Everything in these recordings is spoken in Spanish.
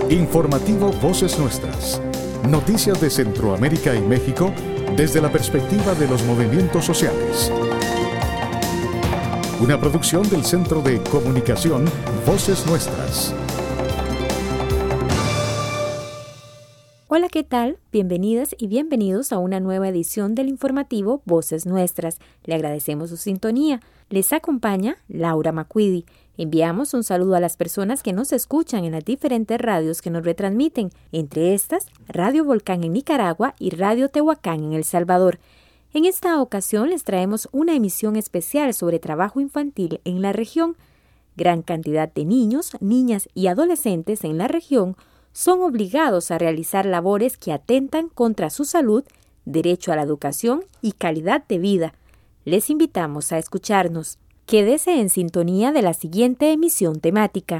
Informativo Voces Nuestras. Noticias de Centroamérica y México desde la perspectiva de los movimientos sociales. Una producción del Centro de Comunicación Voces Nuestras. Hola, ¿qué tal? Bienvenidas y bienvenidos a una nueva edición del informativo Voces Nuestras. Le agradecemos su sintonía. Les acompaña Laura Macquidi. Enviamos un saludo a las personas que nos escuchan en las diferentes radios que nos retransmiten, entre estas, Radio Volcán en Nicaragua y Radio Tehuacán en El Salvador. En esta ocasión les traemos una emisión especial sobre trabajo infantil en la región. Gran cantidad de niños, niñas y adolescentes en la región son obligados a realizar labores que atentan contra su salud, derecho a la educación y calidad de vida. Les invitamos a escucharnos. Quédese en sintonía de la siguiente emisión temática.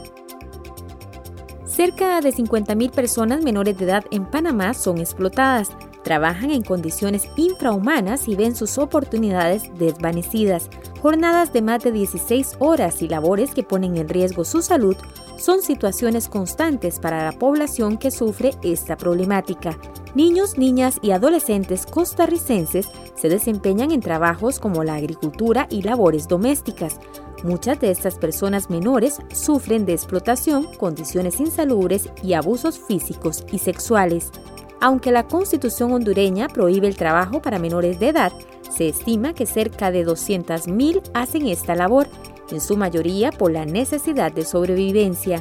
Cerca de 50,000 personas menores de edad en Panamá son explotadas, trabajan en condiciones infrahumanas y ven sus oportunidades desvanecidas. Jornadas de más de 16 horas y labores que ponen en riesgo su salud son situaciones constantes para la población que sufre esta problemática. Niños, niñas y adolescentes costarricenses se desempeñan en trabajos como la agricultura y labores domésticas. Muchas de estas personas menores sufren de explotación, condiciones insalubres y abusos físicos y sexuales. Aunque la Constitución hondureña prohíbe el trabajo para menores de edad, se estima que cerca de 200,000 hacen esta labor, en su mayoría por la necesidad de sobrevivencia.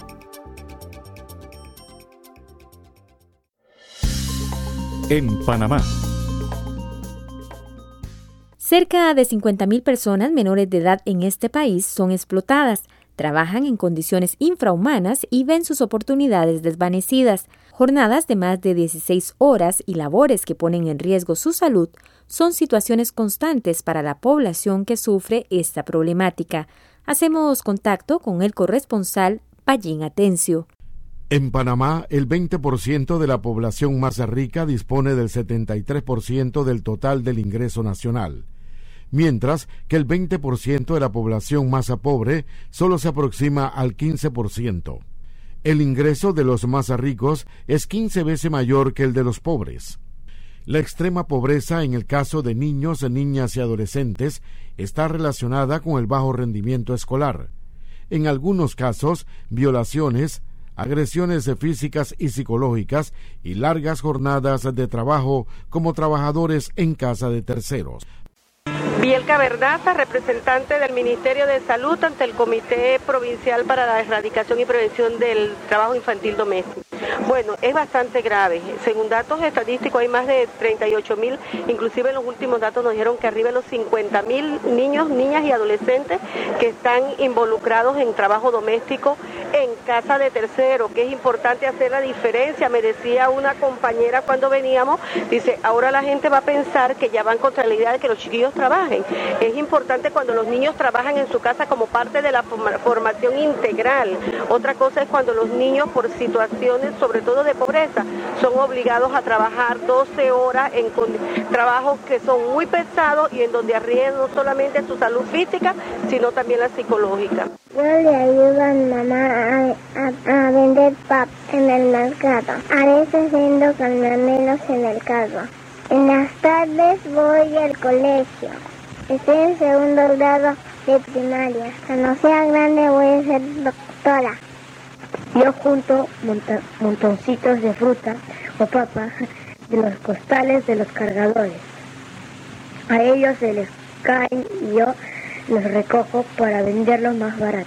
En Panamá. Cerca de 50,000 personas menores de edad en este país son explotadas, trabajan en condiciones infrahumanas y ven sus oportunidades desvanecidas. Jornadas de más de 16 horas y labores que ponen en riesgo su salud son situaciones constantes para la población que sufre esta problemática. Hacemos contacto con el corresponsal Payín Atencio. En Panamá, el 20% de la población más rica dispone del 73% del total del ingreso nacional, mientras que el 20% de la población más pobre solo se aproxima al 15%. El ingreso de los más ricos es 15 veces mayor que el de los pobres. La extrema pobreza en el caso de niños, niñas y adolescentes está relacionada con el bajo rendimiento escolar. En algunos casos, violaciones, agresiones físicas y psicológicas y largas jornadas de trabajo como trabajadores en casa de terceros. Bielka Verdaza, representante del Ministerio de Salud ante el Comité Provincial para la Erradicación y Prevención del Trabajo Infantil Doméstico. Bueno, es bastante grave. Según datos estadísticos hay más de 38,000, inclusive en los últimos datos nos dijeron que arriba de los 50,000 niños, niñas y adolescentes que están involucrados en trabajo doméstico en casa de tercero, que es importante hacer la diferencia. Me decía una compañera cuando veníamos, dice, ahora la gente va a pensar que ya van contra la idea de que los chiquillos trabajen. Es importante cuando los niños trabajan en su casa como parte de la formación integral. Otra cosa es cuando los niños, por situaciones sobre todo de pobreza, son obligados a trabajar 12 horas en trabajos que son muy pesados y en donde arriesgan no solamente su salud física, sino también la psicológica. Yo le ayudo a mi mamá a vender pap en el mercado. A veces vendo caramelos en el carro. En las tardes voy al colegio. Estoy en segundo grado de primaria. Cuando sea grande voy a ser doctora. Yo junto montoncitos de fruta o papa de los costales de los cargadores. A ellos se les caen y yo los recojo para venderlos más barato.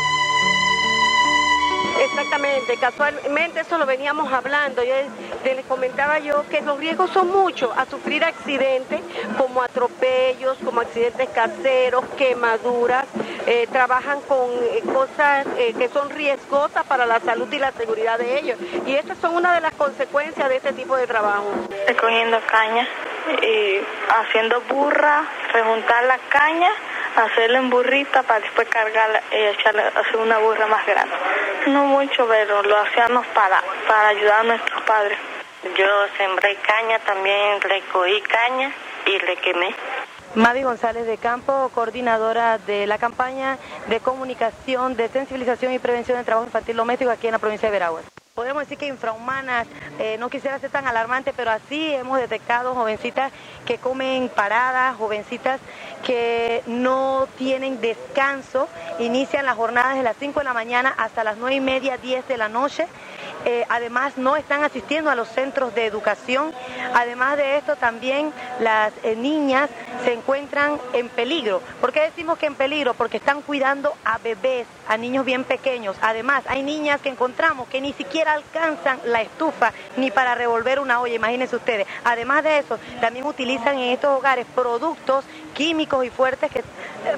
Exactamente, casualmente eso lo veníamos hablando. Les comentaba yo que los riesgos son muchos a sufrir accidentes como atropellos, como accidentes caseros, quemaduras. Trabajan con cosas que son riesgosas para la salud y la seguridad de ellos. Y estas son una de las consecuencias de este tipo de trabajo. Recogiendo caña y haciendo burra, rejuntar la caña, hacerla en burrita para después cargarla y hacer una burra más grande. No mucho, pero lo hacíamos para ayudar a nuestros padres. Yo sembré caña, también recogí caña y le quemé. Mavi González de Campo, coordinadora de la campaña de comunicación, de sensibilización y prevención del trabajo infantil doméstico aquí en la provincia de Veraguas. Podemos decir que infrahumanas, no quisiera ser tan alarmante, pero así hemos detectado jovencitas que comen paradas, jovencitas que no tienen descanso, inician las jornadas de las 5 de la mañana hasta las 9:30, 10 de la noche. Además no están asistiendo a los centros de educación. Además de esto también las niñas se encuentran en peligro. ¿Por qué decimos que en peligro? Porque están cuidando a bebés, a niños bien pequeños. Además hay niñas que encontramos que ni siquiera alcanzan la estufa ni para revolver una olla, imagínense ustedes. Además de eso también utilizan en estos hogares productos químicos y fuertes que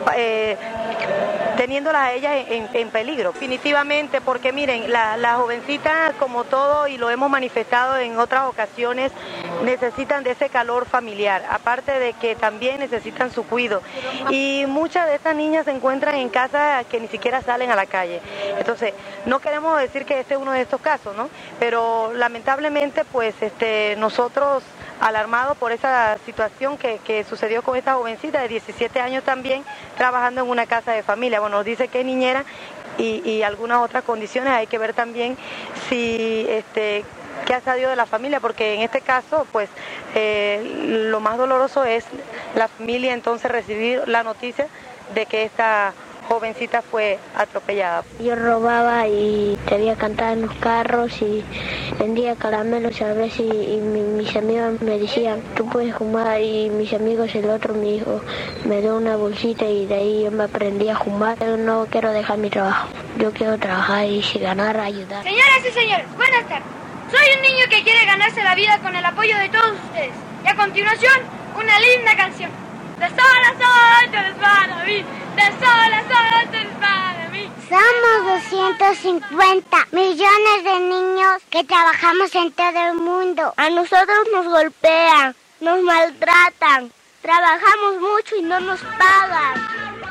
teniéndolas a ellas en peligro. Definitivamente, porque miren, las jovencitas, como todo, y lo hemos manifestado en otras ocasiones, necesitan de ese calor familiar, aparte de que también necesitan su cuidado. Y muchas de estas niñas se encuentran en casas que ni siquiera salen a la calle. Entonces, no queremos decir que este es uno de estos casos, ¿no? Pero lamentablemente, pues, nosotros, alarmados por esa situación que sucedió con esta jovencita de 17 años también, trabajando en una casa de familia. Bueno, nos dice que es niñera y algunas otras condiciones. Hay que ver también si qué ha salido de la familia, porque en este caso, pues, lo más doloroso es la familia entonces recibir la noticia de que esta jovencita fue atropellada. Yo robaba y quería cantar en los carros y vendía caramelos a veces y mis amigos me decían, tú puedes fumar, y mis amigos, el otro me dijo, me dio una bolsita y de ahí yo me aprendí a fumar. Yo no quiero dejar mi trabajo, yo quiero trabajar y si ganar, ayudar. Señoras y señores, buenas tardes. Soy un niño que quiere ganarse la vida con el apoyo de todos ustedes. Y a continuación, una linda canción. De sol a sol, tú eres para mí. De sol a sol, tú eres para mí. Somos 250 millones de niños que trabajamos en todo el mundo. A nosotros nos golpean, nos maltratan, trabajamos mucho y no nos pagan.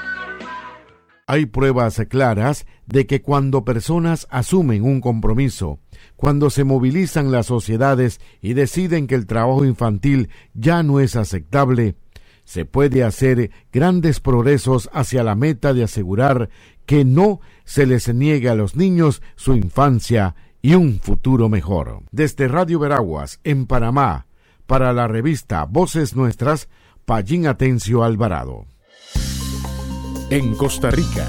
Hay pruebas claras de que cuando personas asumen un compromiso, cuando se movilizan las sociedades y deciden que el trabajo infantil ya no es aceptable, se puede hacer grandes progresos hacia la meta de asegurar que no se les niegue a los niños su infancia y un futuro mejor. Desde Radio Veraguas, en Panamá, para la revista Voces Nuestras, Payín Atencio Alvarado. En Costa Rica.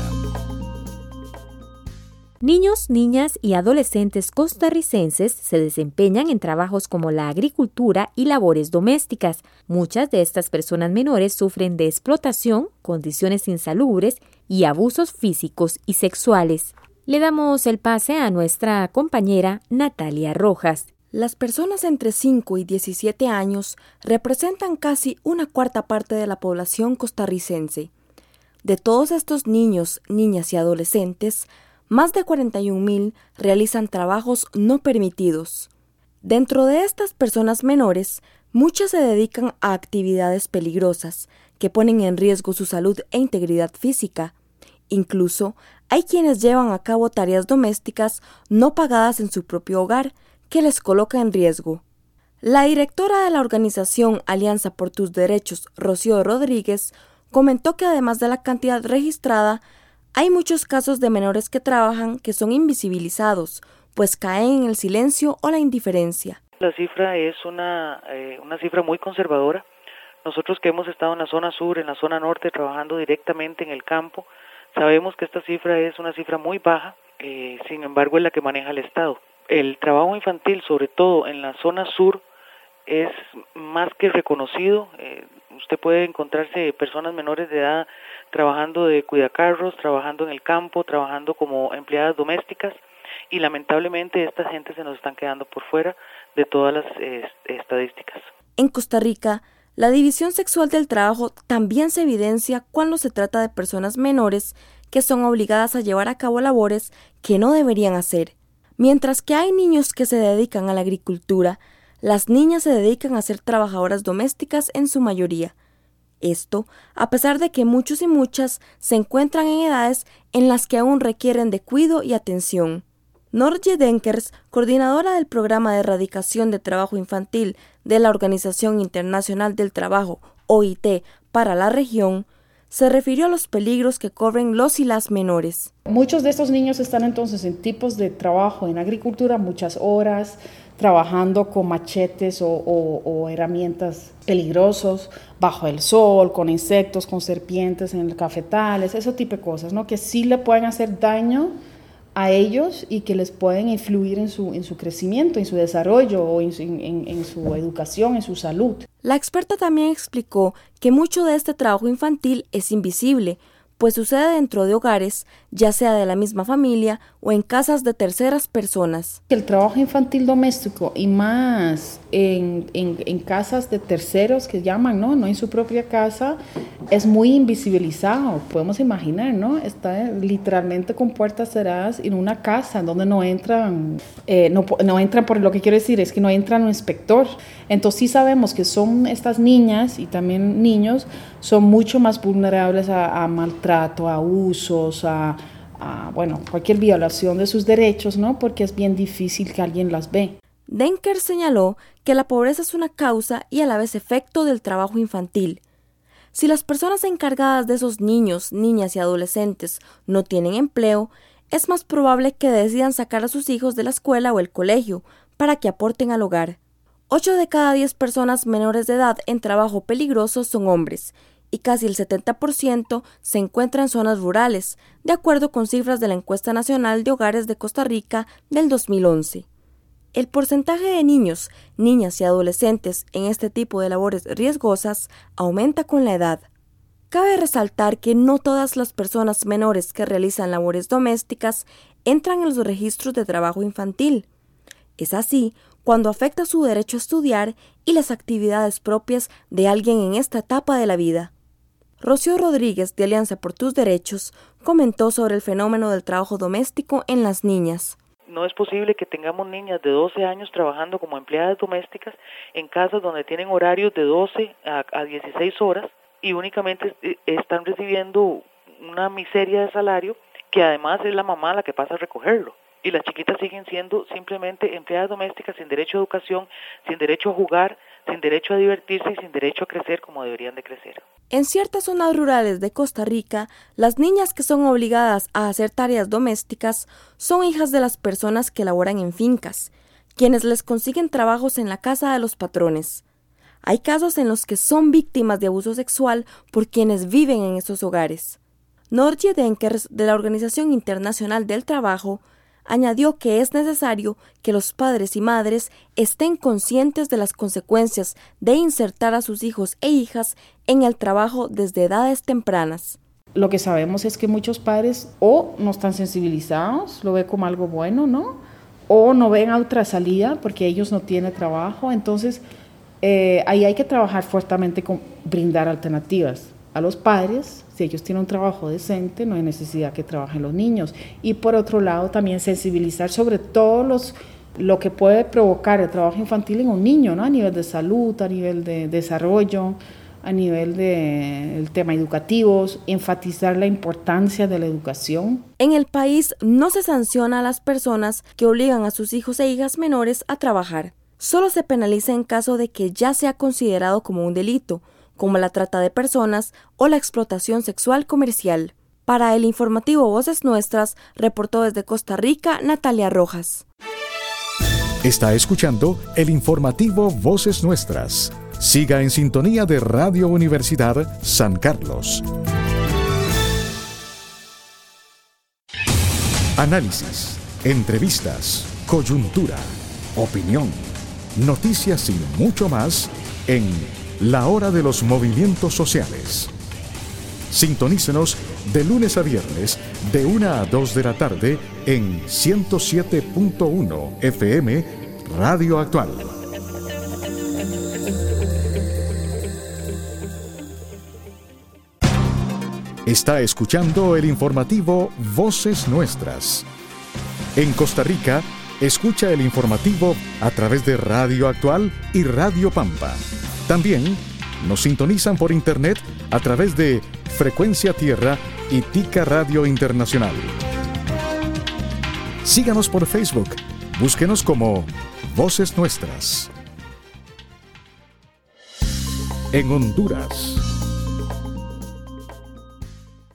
Niños, niñas y adolescentes costarricenses se desempeñan en trabajos como la agricultura y labores domésticas. Muchas de estas personas menores sufren de explotación, condiciones insalubres y abusos físicos y sexuales. Le damos el pase a nuestra compañera Natalia Rojas. Las personas entre 5 y 17 años representan casi una cuarta parte de la población costarricense. De todos estos niños, niñas y adolescentes, más de 41,000 realizan trabajos no permitidos. Dentro de estas personas menores, muchas se dedican a actividades peligrosas que ponen en riesgo su salud e integridad física. Incluso hay quienes llevan a cabo tareas domésticas no pagadas en su propio hogar, que les coloca en riesgo. La directora de la organización Alianza por tus Derechos, Rocío Rodríguez, comentó que además de la cantidad registrada, hay muchos casos de menores que trabajan que son invisibilizados, pues caen en el silencio o la indiferencia. La cifra es una cifra muy conservadora. Nosotros que hemos estado en la zona sur, en la zona norte, trabajando directamente en el campo, sabemos que esta cifra es una cifra muy baja, sin embargo es la que maneja el Estado. El trabajo infantil, sobre todo en la zona sur, es más que reconocido. Usted puede encontrarse personas menores de edad trabajando de cuidacarros, trabajando en el campo, trabajando como empleadas domésticas, y lamentablemente esta gente se nos están quedando por fuera de todas las estadísticas. En Costa Rica, la división sexual del trabajo también se evidencia cuando se trata de personas menores que son obligadas a llevar a cabo labores que no deberían hacer. Mientras que hay niños que se dedican a la agricultura, las niñas se dedican a ser trabajadoras domésticas en su mayoría. Esto, a pesar de que muchos y muchas se encuentran en edades en las que aún requieren de cuidado y atención. Norge Denkers, coordinadora del Programa de Erradicación de Trabajo Infantil de la Organización Internacional del Trabajo, OIT, para la región, se refirió a los peligros que corren los y las menores. Muchos de estos niños están entonces en tipos de trabajo en agricultura, muchas horas, trabajando con machetes o herramientas peligrosos, bajo el sol, con insectos, con serpientes en cafetales, ese tipo de cosas, ¿no? Que sí le pueden hacer daño a ellos y que les pueden influir en su crecimiento, en su desarrollo o en su educación, en su salud. La experta también explicó que mucho de este trabajo infantil es invisible, pues sucede dentro de hogares, ya sea de la misma familia o en casas de terceras personas. El trabajo infantil doméstico y más en casas de terceros que llaman, no en su propia casa, es muy invisibilizado. Podemos imaginar, ¿no? Está literalmente con puertas cerradas en una casa donde no entran, no entran, por lo que quiero decir es que no entra un inspector. Entonces sí sabemos que son estas niñas y también niños son mucho más vulnerables a maltrato, a abusos, a cualquier violación de sus derechos, ¿no? Porque es bien difícil que alguien las ve. Denker señaló que la pobreza es una causa y a la vez efecto del trabajo infantil. Si las personas encargadas de esos niños, niñas y adolescentes no tienen empleo, es más probable que decidan sacar a sus hijos de la escuela o el colegio para que aporten al hogar. 8 de cada 10 personas menores de edad en trabajo peligroso son hombres, y casi el 70% se encuentra en zonas rurales, de acuerdo con cifras de la Encuesta Nacional de Hogares de Costa Rica del 2011. El porcentaje de niños, niñas y adolescentes en este tipo de labores riesgosas aumenta con la edad. Cabe resaltar que no todas las personas menores que realizan labores domésticas entran en los registros de trabajo infantil. Es así cuando afecta su derecho a estudiar y las actividades propias de alguien en esta etapa de la vida. Rocío Rodríguez, de Alianza por Tus Derechos, comentó sobre el fenómeno del trabajo doméstico en las niñas. No es posible que tengamos niñas de 12 años trabajando como empleadas domésticas en casas donde tienen horarios de 12 a 16 horas y únicamente están recibiendo una miseria de salario que además es la mamá la que pasa a recogerlo. Y las chiquitas siguen siendo simplemente empleadas domésticas sin derecho a educación, sin derecho a jugar, sin derecho a divertirse y sin derecho a crecer como deberían de crecer. En ciertas zonas rurales de Costa Rica, las niñas que son obligadas a hacer tareas domésticas son hijas de las personas que laboran en fincas, quienes les consiguen trabajos en la casa de los patrones. Hay casos en los que son víctimas de abuso sexual por quienes viven en esos hogares. Norje Denkers, de la Organización Internacional del Trabajo, añadió que es necesario que los padres y madres estén conscientes de las consecuencias de insertar a sus hijos e hijas en el trabajo desde edades tempranas. Lo que sabemos es que muchos padres o no están sensibilizados, lo ven como algo bueno, ¿no? O no ven otra salida porque ellos no tienen trabajo. Entonces, ahí hay que trabajar fuertemente con brindar alternativas a los padres. Si ellos tienen un trabajo decente, no hay necesidad que trabajen los niños. Y por otro lado, también sensibilizar sobre todo lo que puede provocar el trabajo infantil en un niño, ¿no? A nivel de salud, a nivel de desarrollo, a nivel del tema educativo, enfatizar la importancia de la educación. En el país no se sanciona a las personas que obligan a sus hijos e hijas menores a trabajar. Solo se penaliza en caso de que ya sea considerado como un delito, como la trata de personas o la explotación sexual comercial. Para el informativo Voces Nuestras, reportó desde Costa Rica Natalia Rojas. Está escuchando el informativo Voces Nuestras. Siga en sintonía de Radio Universidad San Carlos. Análisis, entrevistas, coyuntura, opinión, noticias y mucho más en La Hora de los Movimientos Sociales. Sintonícenos de lunes a viernes de 1 a 2 de la tarde en 107.1 FM Radio Actual. Está escuchando el informativo Voces Nuestras. En Costa Rica, escucha el informativo a través de Radio Actual y Radio Pampa. También nos sintonizan por internet a través de Frecuencia Tierra y Tica Radio Internacional. Síganos por Facebook. Búsquenos como Voces Nuestras. En Honduras,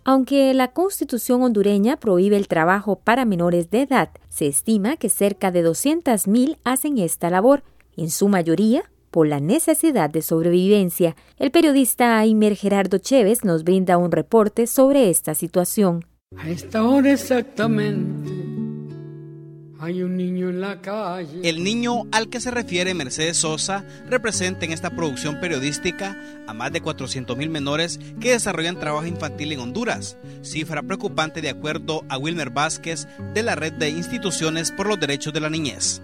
Aunque la Constitución hondureña prohíbe el trabajo para menores de edad, se estima que cerca de 200,000 hacen esta labor, en su mayoría por la necesidad de sobrevivencia. El periodista Aimer Gerardo Chévez nos brinda un reporte sobre esta situación. A esta hora exactamente hay un niño en la calle. El niño al que se refiere Mercedes Sosa representa en esta producción periodística a más de 400,000 menores que desarrollan trabajo infantil en Honduras, cifra preocupante de acuerdo a Wilmer Vázquez de la Red de Instituciones por los Derechos de la Niñez.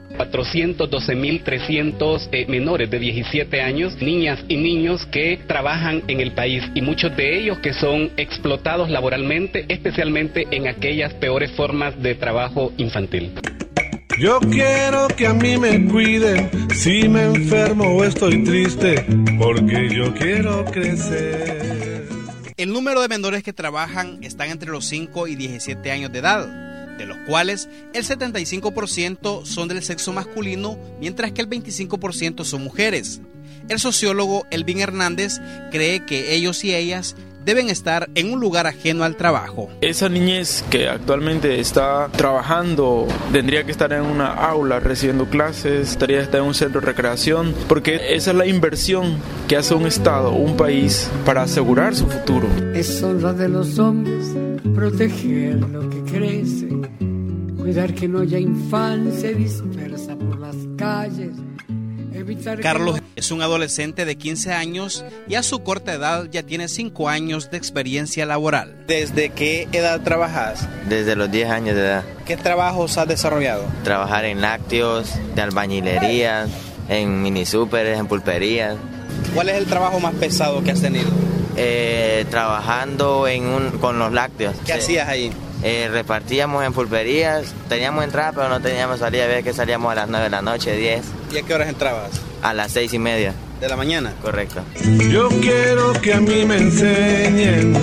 412,300 menores de 17 años, niñas y niños que trabajan en el país y muchos de ellos que son explotados laboralmente, especialmente en aquellas peores formas de trabajo infantil. Yo quiero que a mí me cuiden si me enfermo o estoy triste, porque yo quiero crecer. El número de menores que trabajan están entre los 5 y 17 años de edad, de los cuales el 75% son del sexo masculino, mientras que el 25% son mujeres. El sociólogo Elvin Hernández cree que ellos y ellas deben estar en un lugar ajeno al trabajo. Esa niñez que actualmente está trabajando tendría que estar en una aula recibiendo clases, tendría que estar en un centro de recreación, porque esa es la inversión que hace un Estado, un país, para asegurar su futuro. Es honra de los hombres proteger lo que crece, cuidar que no haya infancia dispersa por las calles. Carlos es un adolescente de 15 años y a su corta edad ya tiene 5 años de experiencia laboral. ¿Desde qué edad trabajas? Desde los 10 años de edad. ¿Qué trabajos has desarrollado? Trabajar en lácteos, de albañilería, en mini súperes, en pulperías. ¿Cuál es el trabajo más pesado que has tenido? Trabajando con los lácteos. ¿Qué hacías ahí? Repartíamos en pulperías, teníamos entrada pero no teníamos salida, a ver que salíamos a las 9 de la noche, 10. ¿Y a qué horas entrabas? A las 6:30. ¿De la mañana? Correcto. Yo quiero que a mí me enseñen,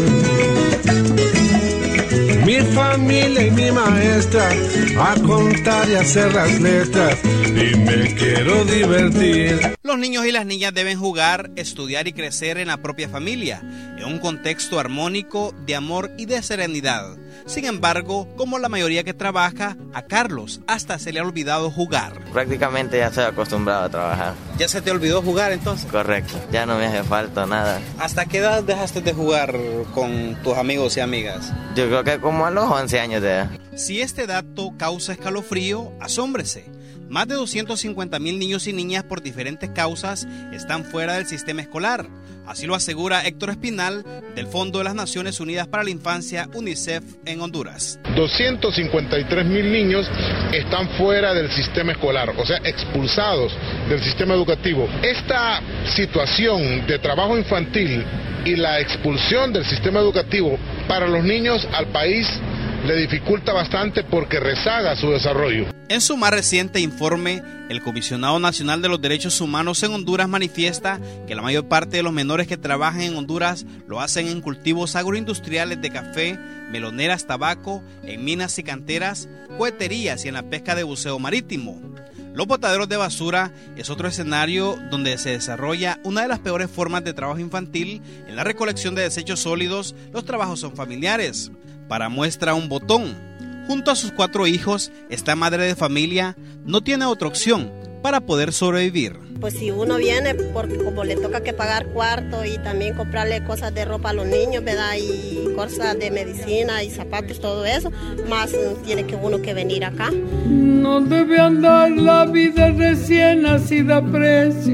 mi familia y mi maestra, a contar y hacer las letras, y me quiero divertir. Los niños y las niñas deben jugar, estudiar y crecer en la propia familia, en un contexto armónico de amor y de serenidad. Sin embargo, como la mayoría que trabaja, a Carlos hasta se le ha olvidado jugar. Prácticamente ya estoy acostumbrado a trabajar. ¿Ya se te olvidó jugar entonces? Correcto, ya no me hace falta nada. ¿Hasta qué edad dejaste de jugar con tus amigos y amigas? Yo creo que como a los 11 años de edad. Si este dato causa escalofrío, asómbrese. Más de 250,000 niños y niñas por diferentes causas están fuera del sistema escolar. Así lo asegura Héctor Espinal, del Fondo de las Naciones Unidas para la Infancia, UNICEF, en Honduras. 253,000 niños están fuera del sistema escolar, o sea, expulsados del sistema educativo. Esta situación de trabajo infantil y la expulsión del sistema educativo para los niños al país le dificulta bastante porque rezaga su desarrollo. En su más reciente informe, el Comisionado Nacional de los Derechos Humanos en Honduras manifiesta que la mayor parte de los menores que trabajan en Honduras lo hacen en cultivos agroindustriales de café, meloneras, tabaco, en minas y canteras, coheterías y en la pesca de buceo marítimo. Los botaderos de basura es otro escenario donde se desarrolla una de las peores formas de trabajo infantil. En la recolección de desechos sólidos, los trabajos son familiares. Para muestra un botón, junto a sus 4 hijos, esta madre de familia no tiene otra opción para poder sobrevivir. Pues si uno viene, porque como le toca que pagar cuarto y también comprarle cosas de ropa a los niños, ¿verdad? Y cosas de medicina y zapatos, todo eso, más tiene que uno que venir acá. No debe andar la vida recién nacida a precio.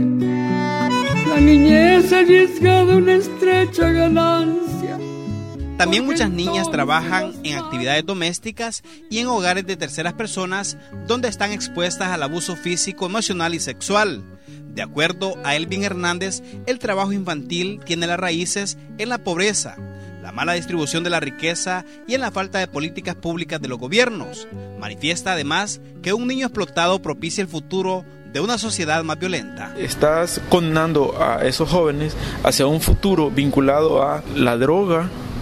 La niñez arriesgada una estrecha ganancia. También muchas niñas trabajan en actividades domésticas y en hogares de terceras personas donde están expuestas al abuso físico, emocional y sexual. De acuerdo a Elvin Hernández, el trabajo infantil tiene las raíces en la pobreza, la mala distribución de la riqueza y en la falta de políticas públicas de los gobiernos. Manifiesta además que un niño explotado propicia el futuro de una sociedad más violenta. Estás condenando a esos jóvenes hacia un futuro vinculado a la droga,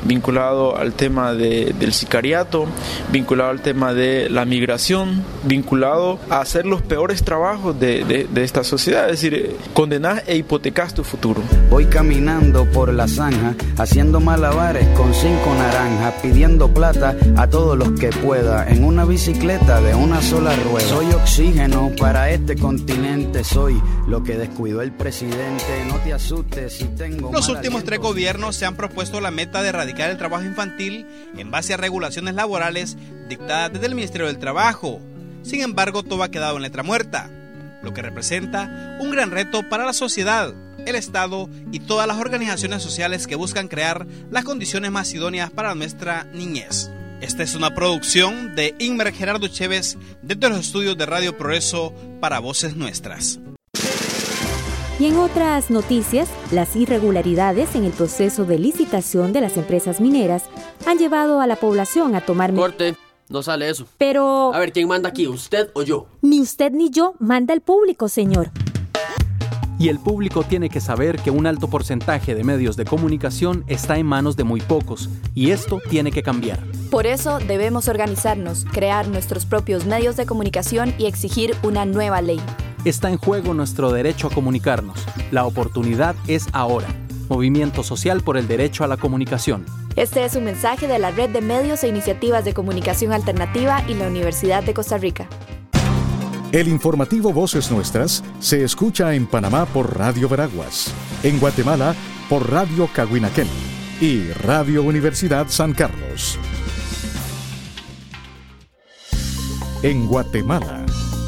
vinculado al tema del sicariato, vinculado al tema de la migración, vinculado a hacer los peores trabajos de esta sociedad, es decir, condenás e hipotecas tu futuro. Voy caminando por la zanja, haciendo malabares con 5 naranjas, pidiendo plata a todos los que pueda, en una bicicleta de una sola rueda. Soy oxígeno para este continente, soy lo que descuidó el presidente, no te asustes si tengo... Los últimos 3 gobiernos se han propuesto la meta de erradicar el trabajo infantil en base a regulaciones laborales dictadas desde el Ministerio del Trabajo. Sin embargo, todo ha quedado en letra muerta, lo que representa un gran reto para la sociedad, el Estado y todas las organizaciones sociales que buscan crear las condiciones más idóneas para nuestra niñez. Esta es una producción de Inmer Gerardo Chévez desde los estudios de Radio Progreso para Voces Nuestras. Y en otras noticias, las irregularidades en el proceso de licitación de las empresas mineras han llevado a la población a tomar... Corte, no sale eso. Pero... A ver, ¿quién manda aquí, usted o yo? Ni usted ni yo, manda el público, señor. Y el público tiene que saber que un alto porcentaje de medios de comunicación está en manos de muy pocos, y esto tiene que cambiar. Por eso debemos organizarnos, crear nuestros propios medios de comunicación y exigir una nueva ley. Está en juego nuestro derecho a comunicarnos. La oportunidad es ahora. Movimiento Social por el Derecho a la Comunicación. Este es un mensaje de la Red de Medios e Iniciativas de Comunicación Alternativa y la Universidad de Costa Rica. El informativo Voces Nuestras se escucha en Panamá por Radio Veraguas, en Guatemala por Radio Cahuinaquén y Radio Universidad San Carlos. En Guatemala.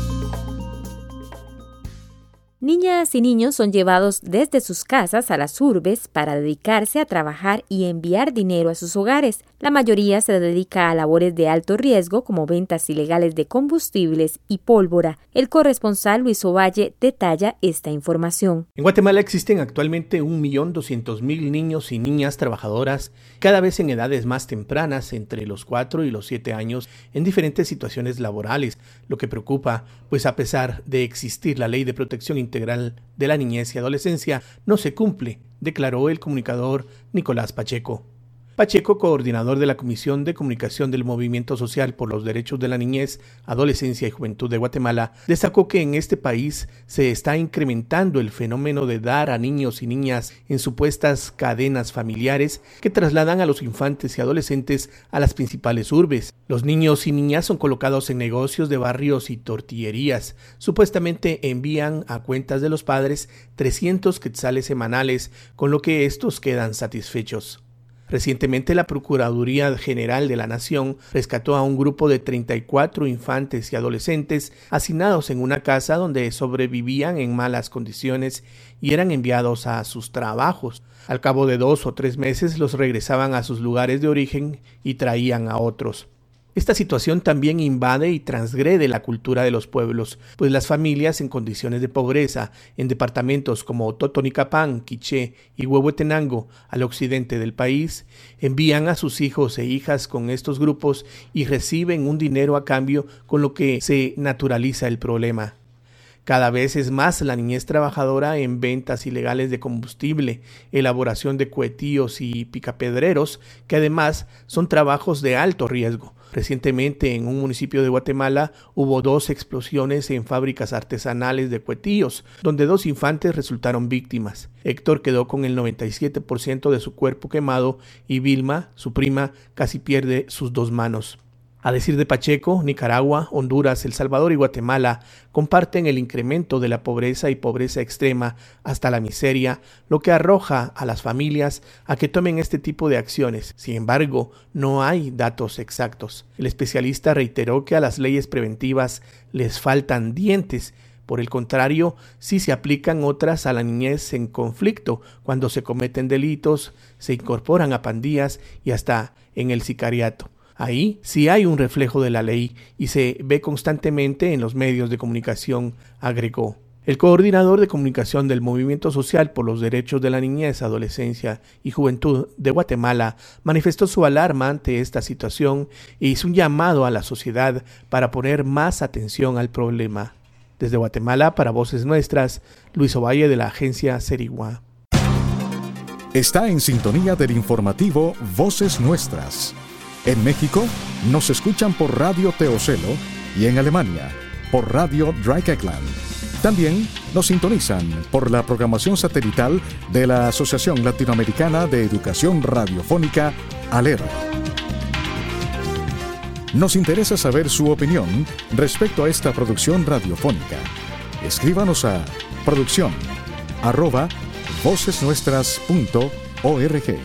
Niñas y niños son llevados desde sus casas a las urbes para dedicarse a trabajar y enviar dinero a sus hogares. La mayoría se dedica a labores de alto riesgo como ventas ilegales de combustibles y pólvora. El corresponsal Luis Ovalle detalla esta información. En Guatemala existen actualmente 1.200.000 niños y niñas trabajadoras, cada vez en edades más tempranas, entre los 4 y los 7 años, en diferentes situaciones laborales, lo que preocupa, pues a pesar de existir la Ley de Protección Integral de la Niñez y Adolescencia, no se cumple, declaró el comunicador Nicolás Pacheco. Pacheco, coordinador de la Comisión de Comunicación del Movimiento Social por los Derechos de la Niñez, Adolescencia y Juventud de Guatemala, destacó que en este país se está incrementando el fenómeno de dar a niños y niñas en supuestas cadenas familiares que trasladan a los infantes y adolescentes a las principales urbes. Los niños y niñas son colocados en negocios de barrios y tortillerías. Supuestamente envían a cuentas de los padres 300 quetzales semanales, con lo que estos quedan satisfechos. Recientemente la Procuraduría General de la Nación rescató a un grupo de 34 infantes y adolescentes hacinados en una casa donde sobrevivían en malas condiciones y eran enviados a sus trabajos. Al cabo de 2 o 3 meses los regresaban a sus lugares de origen y traían a otros. Esta situación también invade y transgrede la cultura de los pueblos, pues las familias en condiciones de pobreza, en departamentos como Totonicapán, Quiché y Huehuetenango, al occidente del país, envían a sus hijos e hijas con estos grupos y reciben un dinero a cambio, con lo que se naturaliza el problema. Cada vez es más la niñez trabajadora en ventas ilegales de combustible, elaboración de cuetillos y picapedreros, que además son trabajos de alto riesgo. Recientemente en un municipio de Guatemala hubo 2 explosiones en fábricas artesanales de cuetillos, donde 2 infantes resultaron víctimas. Héctor quedó con el 97% de su cuerpo quemado y Vilma, su prima, casi pierde sus 2 manos. A decir de Pacheco, Nicaragua, Honduras, El Salvador y Guatemala comparten el incremento de la pobreza y pobreza extrema hasta la miseria, lo que arroja a las familias a que tomen este tipo de acciones. Sin embargo, no hay datos exactos. El especialista reiteró que a las leyes preventivas les faltan dientes. Por el contrario, sí se aplican otras a la niñez en conflicto, cuando se cometen delitos, se incorporan a pandillas y hasta en el sicariato. Ahí sí hay un reflejo de la ley y se ve constantemente en los medios de comunicación, agregó. El coordinador de comunicación del Movimiento Social por los Derechos de la Niñez, Adolescencia y Juventud de Guatemala manifestó su alarma ante esta situación e hizo un llamado a la sociedad para poner más atención al problema. Desde Guatemala, para Voces Nuestras, Luis Ovalle de la agencia Serigua. está en sintonía del informativo Voces Nuestras. En México nos escuchan por Radio Teocelo y en Alemania por Radio Dreieckland. También nos sintonizan por la programación satelital de la Asociación Latinoamericana de Educación Radiofónica, ALER. Nos interesa saber su opinión respecto a esta producción radiofónica. Escríbanos a producción@vocesnuestras.org.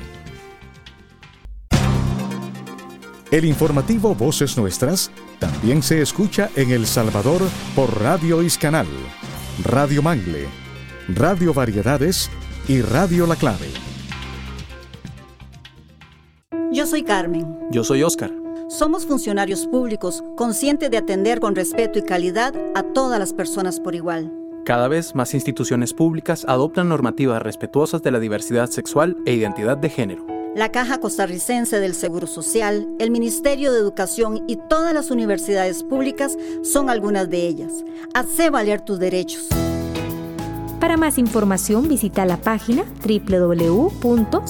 El informativo Voces Nuestras también se escucha en El Salvador por Radio Iscanal, Radio Mangle, Radio Variedades y Radio La Clave. Yo soy Carmen. Yo soy Óscar. Somos funcionarios públicos conscientes de atender con respeto y calidad a todas las personas por igual. Cada vez más instituciones públicas adoptan normativas respetuosas de la diversidad sexual e identidad de género. La Caja Costarricense del Seguro Social, el Ministerio de Educación y todas las universidades públicas son algunas de ellas. Hacé valer tus derechos. Para más información visita la página www.cipagdh.org.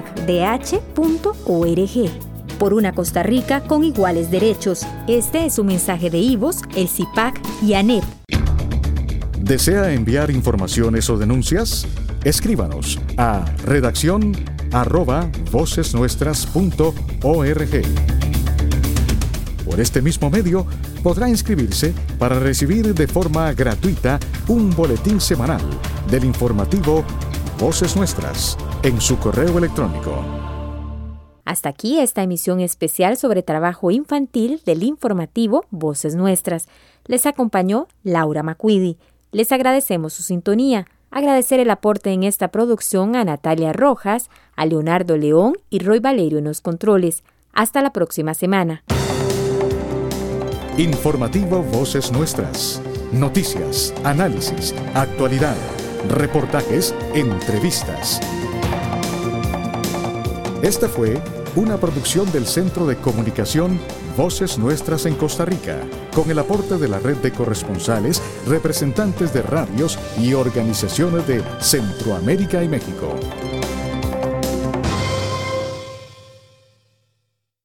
Por una Costa Rica con iguales derechos. Este es un mensaje de IVOS, el CIPAC y ANEP. ¿Desea enviar informaciones o denuncias? Escríbanos a redacción@vocesnuestras.org. Por este mismo medio podrá inscribirse para recibir de forma gratuita un boletín semanal del informativo Voces Nuestras en su correo electrónico. Hasta aquí esta emisión especial sobre trabajo infantil del informativo Voces Nuestras. Les acompañó Laura Macuidi. Les agradecemos su sintonía. Agradecer el aporte en esta producción a Natalia Rojas, a Leonardo León y Roy Valerio en los controles. Hasta la próxima semana. Informativo Voces Nuestras. Noticias, análisis, actualidad, reportajes, entrevistas. Esta fue una producción del Centro de Comunicación Voces Nuestras en Costa Rica, con el aporte de la red de corresponsales, representantes de radios y organizaciones de Centroamérica y México.